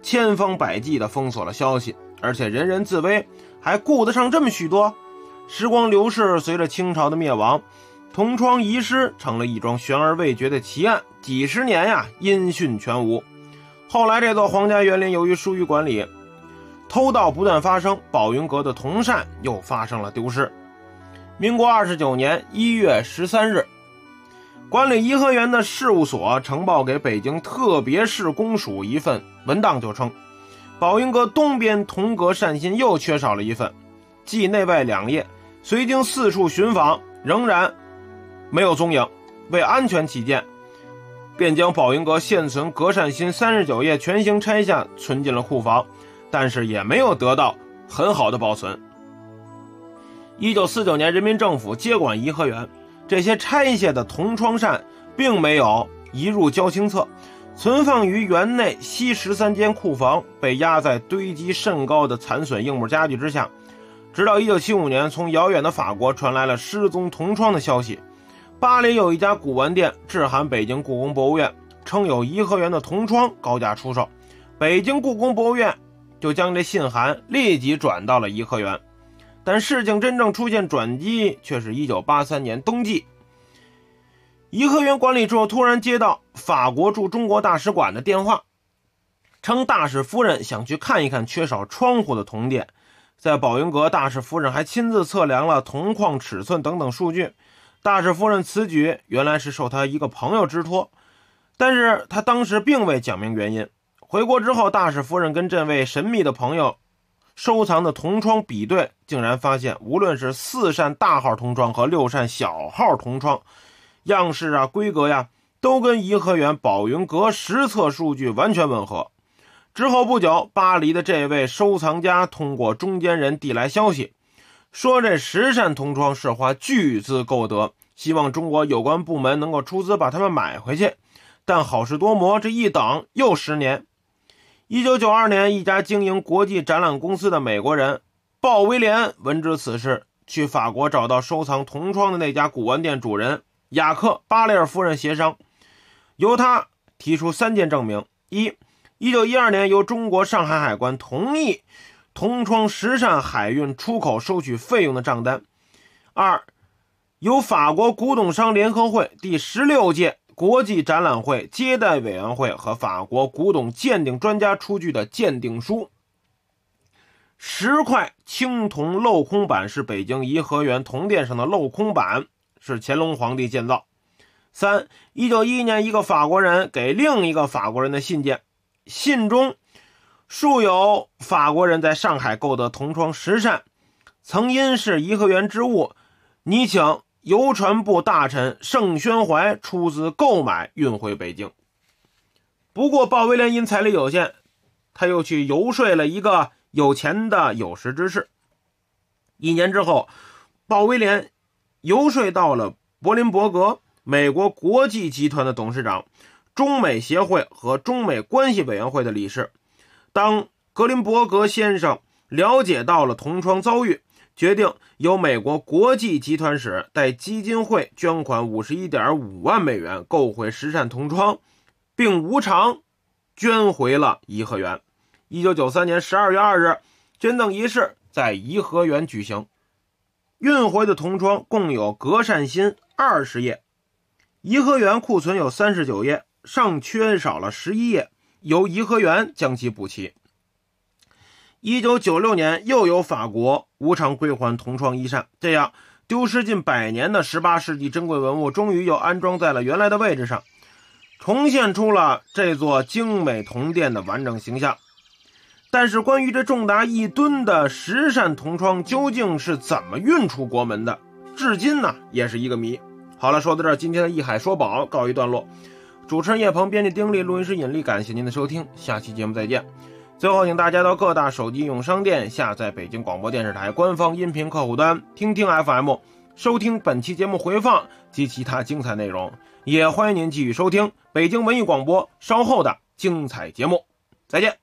千方百计地封锁了消息，而且人人自危，还顾得上这么许多？时光流逝，随着清朝的灭亡，同窗遗失成了一桩悬而未决的奇案，几十年呀，音讯全无。后来这座皇家园林由于疏于管理，偷盗不断发生，宝云阁的铜扇又发生了丢失。民国29年1月13日，管理颐和园的事务所呈报给北京特别市公署一份文档，就称宝云阁东边铜阁扇心又缺少了一份，即内外两页，随经四处寻访，仍然没有踪影。为安全起见，便将宝云阁现存阁扇心39页全行拆下，存进了库房，但是也没有得到很好的保存。1949年，人民政府接管颐和园，这些拆下的铜窗扇并没有移入交清册，存放于园内西13间库房，被压在堆积甚高的残损硬木家具之下。直到1975年，从遥远的法国传来了失踪铜窗的消息。巴黎有一家古玩店致函北京故宫博物院，称有颐和园的铜窗高价出售。北京故宫博物院就将这信函立即转到了颐和园。但事情真正出现转机，却是1983年冬季。颐和园管理处突然接到法国驻中国大使馆的电话，称大使夫人想去看一看缺少窗户的铜店。在宝云阁，大使夫人还亲自测量了铜框尺寸等等数据。大使夫人此举原来是受他一个朋友之托，但是他当时并未讲明原因。回国之后，大使夫人跟这位神秘的朋友收藏的铜窗比对，竟然发现无论是4扇大号铜窗和6扇小号铜窗，样式啊、规格呀，都跟颐和园宝云阁实测数据完全吻合。之后不久，巴黎的这位收藏家通过中间人递来消息，说这10扇铜窗是花巨资购得，希望中国有关部门能够出资把它们买回去。但好事多磨，这一等又10年。1992年，一家经营国际展览公司的美国人鲍威廉闻知此事，去法国找到收藏铜窗的那家古玩店主人雅克·巴雷尔夫人协商，由他提出3件证明：一，1912年由中国上海海关同意铜窗10扇海运出口收取费用的账单；二，由法国古董商联合会第16届国际展览会接待委员会和法国古董鉴定专家出具的鉴定书。10块青铜镂空板是北京颐和园铜殿上的镂空板，是乾隆皇帝建造。三，1911年一个法国人给另一个法国人的信件，信中述有法国人在上海购得铜窗10扇，曾因是颐和园之物，拟请邮传部大臣盛宣怀出资购买运回北京。不过鲍威廉因财力有限，他又去游说了一个有钱的有识之士。1年之后，鲍威廉游说到了柏林伯格，美国国际集团的董事长，中美协会和中美关系委员会的理事。当格林伯格先生了解到了铜窗遭遇，决定由美国国际集团使代基金会捐款51.5万美元购回10扇铜窗，并无偿捐回了颐和园。1993年12月2日，捐赠仪式在颐和园举行。运回的铜窗共有隔扇心20页，颐和园库存有39页，尚缺少了11页，由颐和园将其补齐。1996年，又有法国无偿归还铜窗1扇，这样丢失近100年的18世纪珍贵文物终于又安装在了原来的位置上，重现出了这座精美铜殿的完整形象。但是关于这重达1吨的10扇铜窗究竟是怎么运出国门的，至今呢也是一个谜。好了，说到这儿，今天的艺海说宝告一段落。主持人叶鹏，编辑丁力，录音师尹力，感谢您的收听，下期节目再见。最后请大家到各大手机应用商店下载北京广播电视台官方音频客户端听听 FM， 收听本期节目回放及其他精彩内容。也欢迎您继续收听北京文艺广播稍后的精彩节目。再见。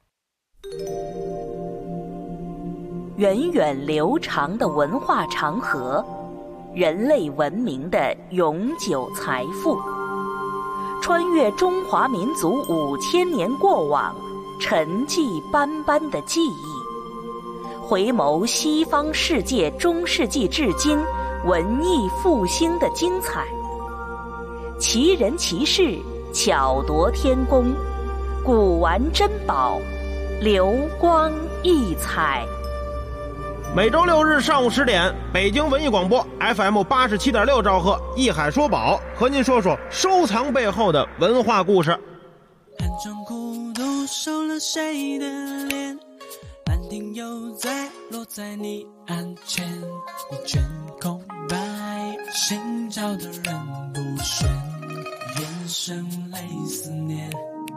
源远流长的文化长河，人类文明的永久财富，穿越中华民族5000年过往， 沉寂斑斑的记忆。回眸西方世界中世纪至今文艺复兴的精彩，奇人奇事，巧夺天工，古玩珍宝，流光溢彩。 每周6日上午10点，北京文艺广播 FM 87.6兆赫，艺海说宝和您说说收藏背后的文化故事。 寒窗孤独收了谁的脸，兰亭又在落在你案前，一卷空白，寻找的人不选，眼神泪思念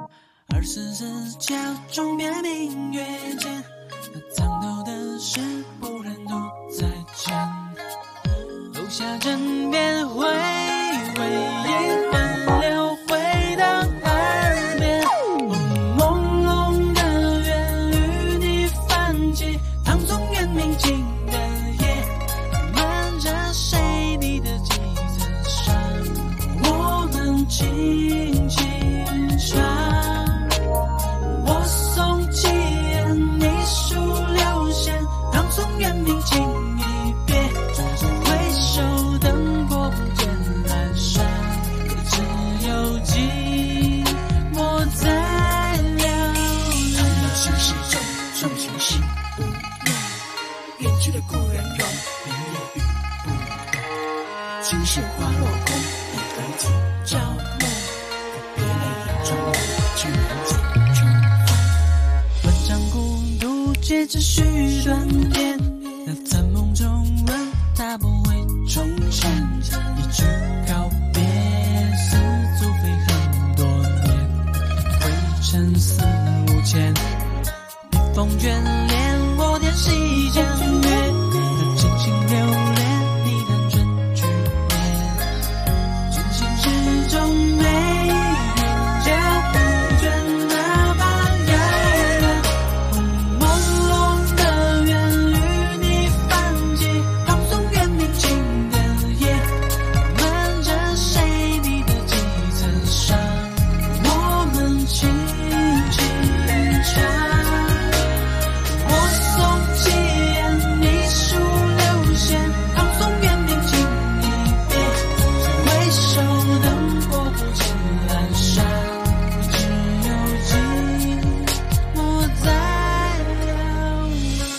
，24时桥中别明月间，那藏头的事不忍独再讲，楼下枕边回味一分流回到耳边，朦胧的缘与你泛起，唐宋元明清的夜，漫着谁你的几层纱，我们轻轻唱，我送起你数流线，唐宋元明清一别，回首灯火不见阑珊，只有寂寞在流连。心事重重情心无言，远去的故人容明夜雨不断，今世花落空，一人今朝梦，别泪眼中去难解重逢。断肠孤独借着续断点，那在梦中问他不会重现，一句告别似足飞很多年，灰尘四五千，笔锋眷恋我念西江月，那静心流连你弹春去年，君心之中没人家不倦那把遥远，朦胧的缘与你泛起，唐宋元明清的夜，漫着谁你的几层纱，我们轻轻唱，我送起你数流线，唐宋元明清一别，回首灯火不见阑珊，只有寂寞在流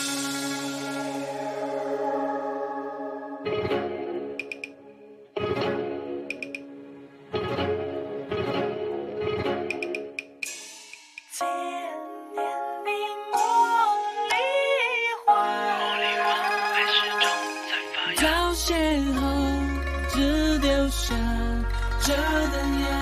到邂逅，只丢下这灯芽，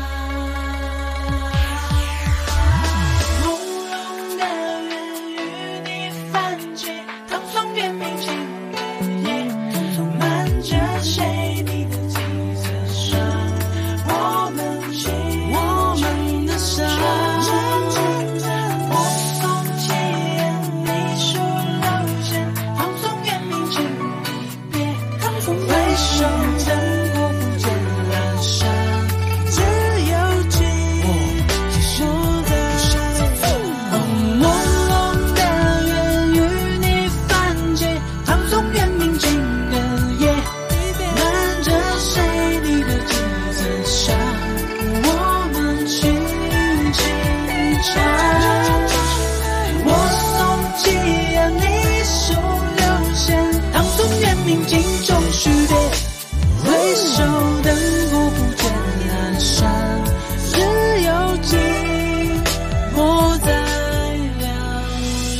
朦胧的缘与你泛起，唐宋元明清的夜，漫着谁你的几层纱，我们的伤，我送起你数流线，唐宋元明清一别，回首灯火不见阑珊，只有寂寞在朦胧的缘与你泛起，唐宋元明清的夜，漫着谁你的几层纱，我们轻轻唱，我送起你数流线，唐宋元明清中续别，回首灯火不见阑珊，只有寂寞在寥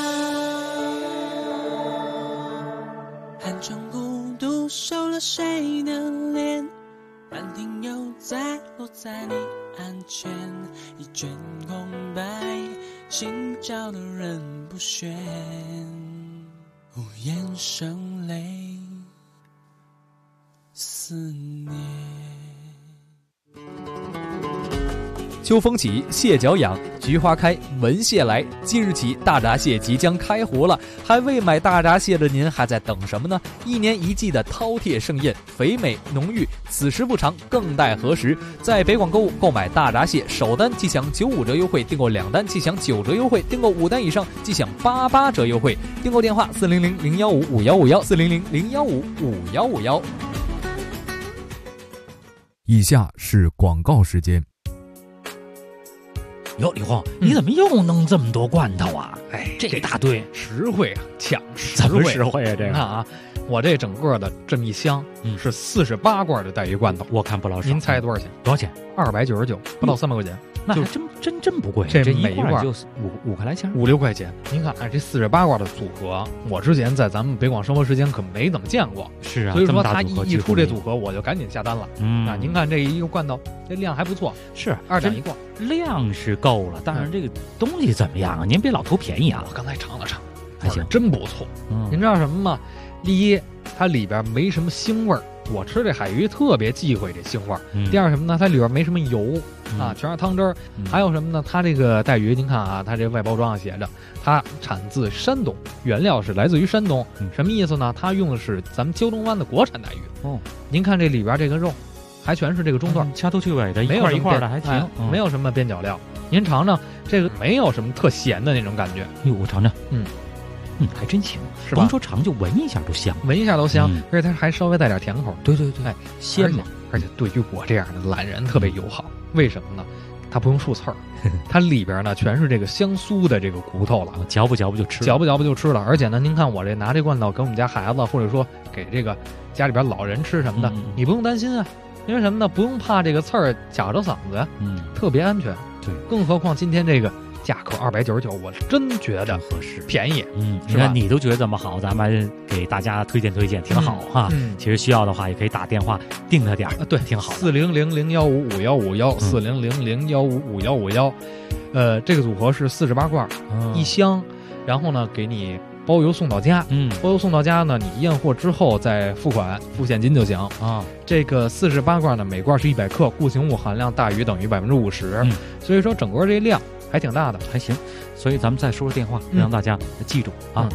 寥。寒窗孤独收了谁的脸，兰亭又在落在你案前，一卷空白，心照的人不选，无言声泪思念。 秋风起，蟹脚痒，菊花开，闻蟹来。即日起，大闸蟹即将开湖了，还未买大闸蟹的您还在等什么呢？一年一季的饕餮盛宴，肥美浓郁，此时不长，更待何时？在北广购物购买大闸蟹，首单即享95折优惠，订购2单即享9折优惠，订购5单以上即享88折优惠。订购电话400-015-5151，400-015-5151。 以下是广告时间。 哟，李红，你怎么又弄这么多罐头啊？这一大堆， 实惠啊，抢实惠！ 怎么实惠啊？这个你看啊，我这整个的这么一箱，是48罐的带鱼罐头， 我看不老少。 您猜多少钱？ 多少钱 ？299，不到300块钱。 那还真不贵， 这每一罐就五块来钱 ，5-6块钱。您看，这48罐的组合，我之前在咱们北广生活时间可没怎么见过。 是啊， 所以说他一出这组合，我就赶紧下单了。您看这一个罐头，这量还不错， 是 2两一罐， 量是够了，但是这个东西怎么样啊？您别老图便宜啊！ 我刚才尝了尝， 还行， 真不错。您知道什么吗？第一，它里边没什么腥味儿。我吃这海鱼特别忌讳这腥味儿。第二什么呢？它里边没什么油啊，全是汤汁儿。还有什么呢？它这个带鱼，您看啊，它这外包装上写着，它产自山东，原料是来自于山东。什么意思呢？它用的是咱们胶东湾的国产带鱼。您看这里边这个肉，还全是这个中段， 掐头去尾的，一块一块的，还行， 没有什么边角料。您尝尝这个，没有什么特咸的那种感觉。 哟，我尝尝，还真行， 是吧？ 甭说尝，就闻一下都香， 闻一下都香，而且它还稍微带点甜口。 对，鲜嘛。 而且对于我这样的懒人特别友好，为什么呢？它不用竖刺儿，它里边呢全是这个香酥的这个骨头了， 嚼不就吃， 嚼不就吃了。而且呢，您看我这拿这罐头给我们家孩子，或者说给这个家里边老人吃什么的，你不用担心啊，因为什么呢？不用怕这个刺儿夹着嗓子，特别安全。 对， 更何况今天这个价格299，我真觉得合适，便宜。 你看你都觉得这么好，咱们给大家推荐，挺好哈。其实需要的话也可以打电话订他点儿， 对， 挺好。 400-015-5151，400-015-5151。这个组合是48罐，一箱，然后呢给你包邮送到家。包邮送到家呢，你验货之后再付款，付现金就行啊。这个48罐呢，每罐是100克，固形物含量大于等于50%，所以说整个这量还挺大的， 还行。所以咱们再说说电话，让大家记住啊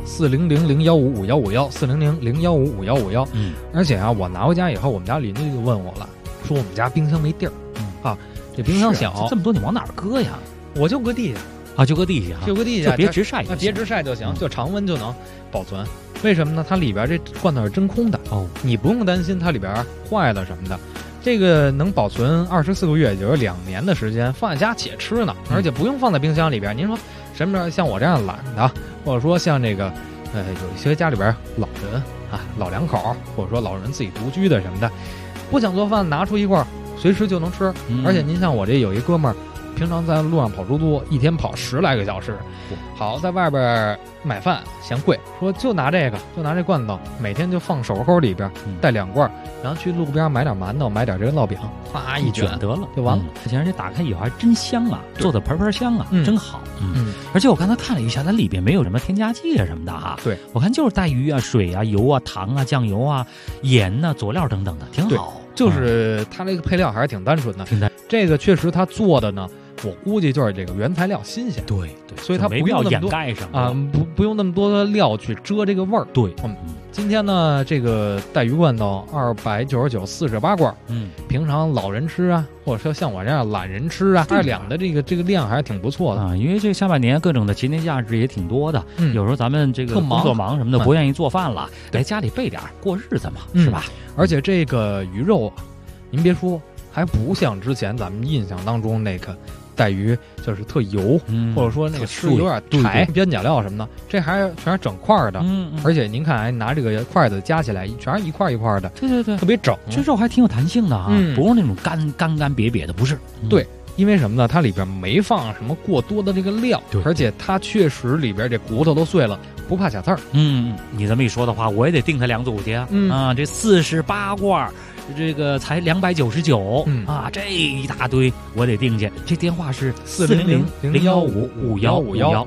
，400-015-5151，400-015-5151。而且啊，我拿回家以后，我们家邻居就问我了，说我们家冰箱没地儿啊，这冰箱小， 这么多你往哪儿搁呀？ 我就搁地下啊，就搁地下， 就别直晒， 别直晒就行，就常温就能保存。为什么呢？它里边这罐头是真空的你不用担心它里边坏了什么的。这个能保存24个月，也就是2年的时间，放在家且吃呢，而且不用放在冰箱里边。您说什么人像我这样懒的，或者说像这个有一些家里边老人啊、老两口，或者说老人自己独居的什么的，不想做饭，拿出一罐随时就能吃。而且您像我这有一哥们儿，平常在路上跑出租，一天跑10来个小时，好在外边买饭嫌贵，说就拿这罐头，每天就放手抠里边，带2罐，然后去路边买点馒头，买点这个烙饼，啪一卷得了就完了。 而且这打开以后还真香啊，做的盆香啊，真好。而且我刚才看了一下，它里边没有什么添加剂啊什么的哈。 对， 我看就是带鱼啊、水啊、油啊、糖啊、酱油啊、盐啊、佐料等等的，挺好。 就是它这个配料还是挺单纯的。这个确实它做的呢，我估计就是这个原材料新鲜。 对， 所以它不用那么多掩盖上啊，不用那么多的料去遮这个味儿。 对， 今天呢，这个带鱼罐头299 48罐，平常老人吃啊，或者说像我这样懒人吃啊，2两的这个量还是挺不错的啊。因为这下半年各种的节年假日也挺多的，有时候咱们这个工作忙什么的，不愿意做饭了，在家里备点过日子嘛，是吧？ 而且这个鱼肉，您别说，还不像之前咱们印象当中那个带鱼就是特油，或者说那个吃有点柴，边角料什么的，这全是整块的。而且您看，还拿这个筷子夹起来，全是一块一块的。 对， 特别整， 这肉还挺有弹性的啊，不用那种干瘪的，不是。 对，因为什么呢？它里边没放什么过多的这个料，而且它确实里边这骨头都碎了，不怕卡刺儿。 你这么一说的话，我也得订它2组去啊。这48罐。这个才299啊，这一大堆我得订去。这电话是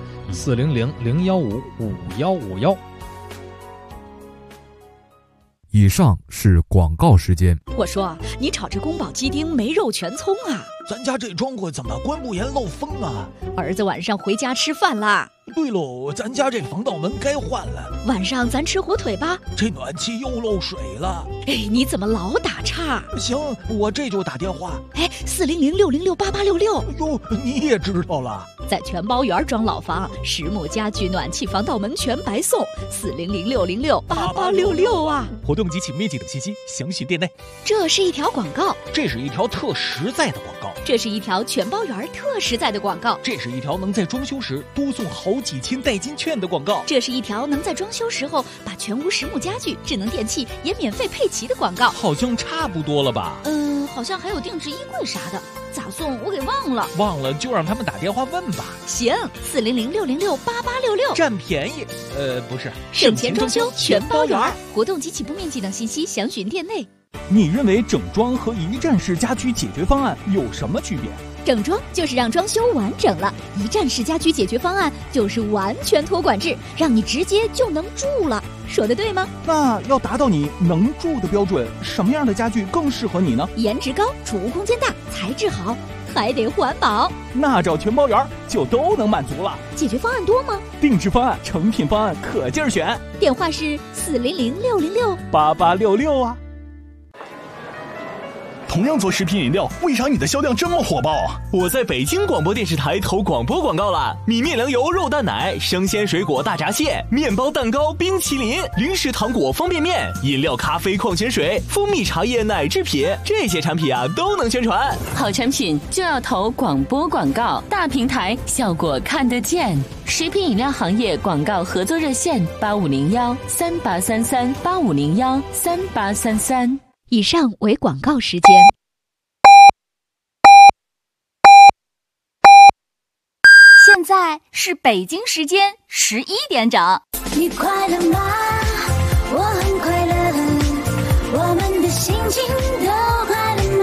400-015-5151，400-015-5151。 以上是广告时间。 我说，你炒这宫保鸡丁没肉全葱啊？ 咱家这窗户怎么关不严漏风啊？ 儿子晚上回家吃饭啦。 对喽，咱家这防盗门该换了。 晚上咱吃火腿吧。 这暖气又漏水了。 哎，你怎么老打岔？ 行，我这就打电话。 哎，400-606-8866。 哟，你也知道了？ 在全包园装老房，实木家具、暖气、防盗门全白送。400-606-8866啊！ 活动及起面积等信息详询店内。 这是一条广告。 这是一条特实在的广告。 这是一条全包园特实在的广告。 这是一条能在装修时多送好几千代金券的广告。 这是一条能在装修时候把全屋实木家具、智能电器也免费配齐的广告。 好像差不多了吧？ 好像还有定制衣柜啥的，咋送我给忘了。 忘了就让他们打电话问吧。 行，400-606-8866， 占便宜。不是， 省钱装修全包圆。活动及起步面积等信息详询店内。 你认为整装和一站式家居解决方案有什么区别？ 整装就是让装修完整了，一站式家居解决方案就是完全托管制，让你直接就能住了。说的对吗？ 那要达到你能住的标准，什么样的家具更适合你呢？ 颜值高，储物空间大，材质好，还得环保。 那找全包园就都能满足了。 解决方案多吗？ 定制方案、成品方案可劲儿选。 电话是 400-606-8866啊。 同样做食品饮料，为啥你的销量这么火爆？我在北京广播电视台投广播广告了，米面粮油肉蛋奶、生鲜水果大闸蟹、面包蛋糕、冰淇淋、零食糖果方便面、饮料咖啡矿泉水、蜂蜜茶叶奶制品，这些产品啊都能宣传。 好产品就要投广播广告，大平台效果看得见。食品饮料行业广告合作热线8501-3833-8501-3833。 以上为广告时间。 现在是北京时间11点整。 你快乐吗？我很快乐，我们的心情都快乐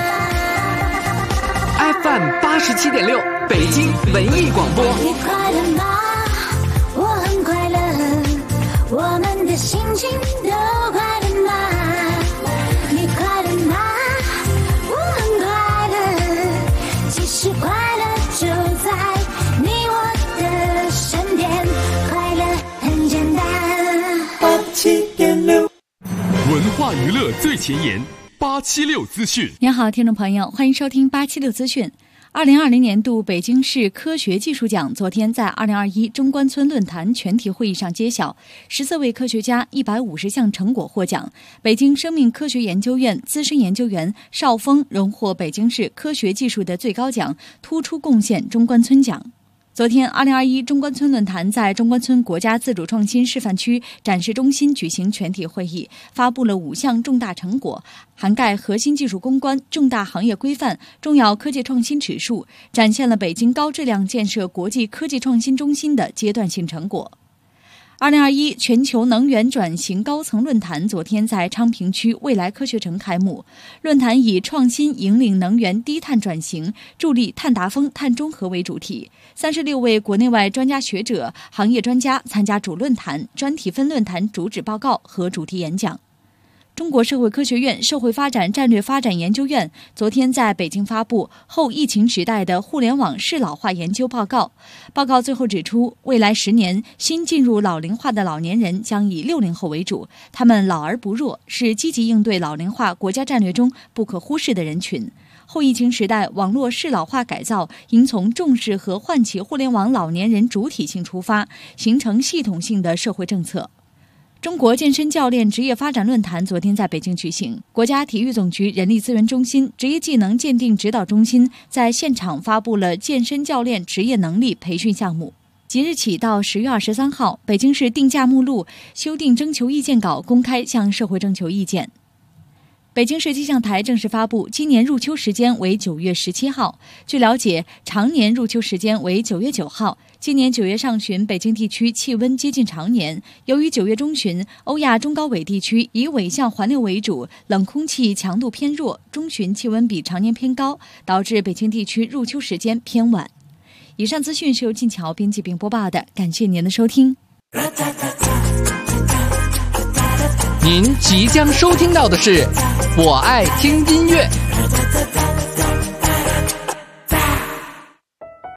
吗 ？FM 87.6，北京文艺广播。 你快乐吗？我很快乐，我们的心情都快乐吗？你快乐吗？我很快乐，其实快乐就在你我的身边，快乐很简单。 87.6，文化娱乐最前沿，876资讯。 您好，听众朋友，欢迎收听876资讯。2020年度北京市科学技术奖昨天在2021中关村论坛全体会议上揭晓，14位科学家150项成果获奖。北京生命科学研究院资深研究员邵峰荣获北京市科学技术的最高奖突出贡献中关村奖。昨天，2021中关村论坛在中关村国家自主创新示范区展示中心举行全体会议，发布了5项重大成果，涵盖核心技术攻关、重大行业规范、重要科技创新指数，展现了北京高质量建设国际科技创新中心的阶段性成果。2021全球能源转型高层论坛昨天在昌平区未来科学城开幕。论坛以创新引领能源低碳转型，助力碳达峰、碳中和为主题。36位国内外专家学者、行业专家参加主论坛、专题分论坛主旨报告和主题演讲。中国社会科学院社会发展战略发展研究院昨天在北京发布后疫情时代的互联网适老化研究报告。报告最后指出，未来10年新进入老龄化的老年人将以60后为主，他们老而不弱，是积极应对老龄化国家战略中不可忽视的人群。后疫情时代网络适老化改造应从重视和唤起互联网老年人主体性出发，形成系统性的社会政策。中国健身教练职业发展论坛昨天在北京举行，国家体育总局人力资源中心职业技能鉴定指导中心在现场发布了健身教练职业能力培训项目。即日起到10月23号，北京市定价目录修订征求意见稿公开向社会征求意见。北京市气象台正式发布，今年入秋时间为9月17号。据了解，常年入秋时间为9月9号。今年9月上旬，北京地区气温接近常年。由于9月中旬，欧亚中高纬地区以纬向环流为主，冷空气强度偏弱，中旬气温比常年偏高，导致北京地区入秋时间偏晚。以上资讯是由静桥编辑并播报的，感谢您的收听。 您即将收听到的是《我爱听音乐》。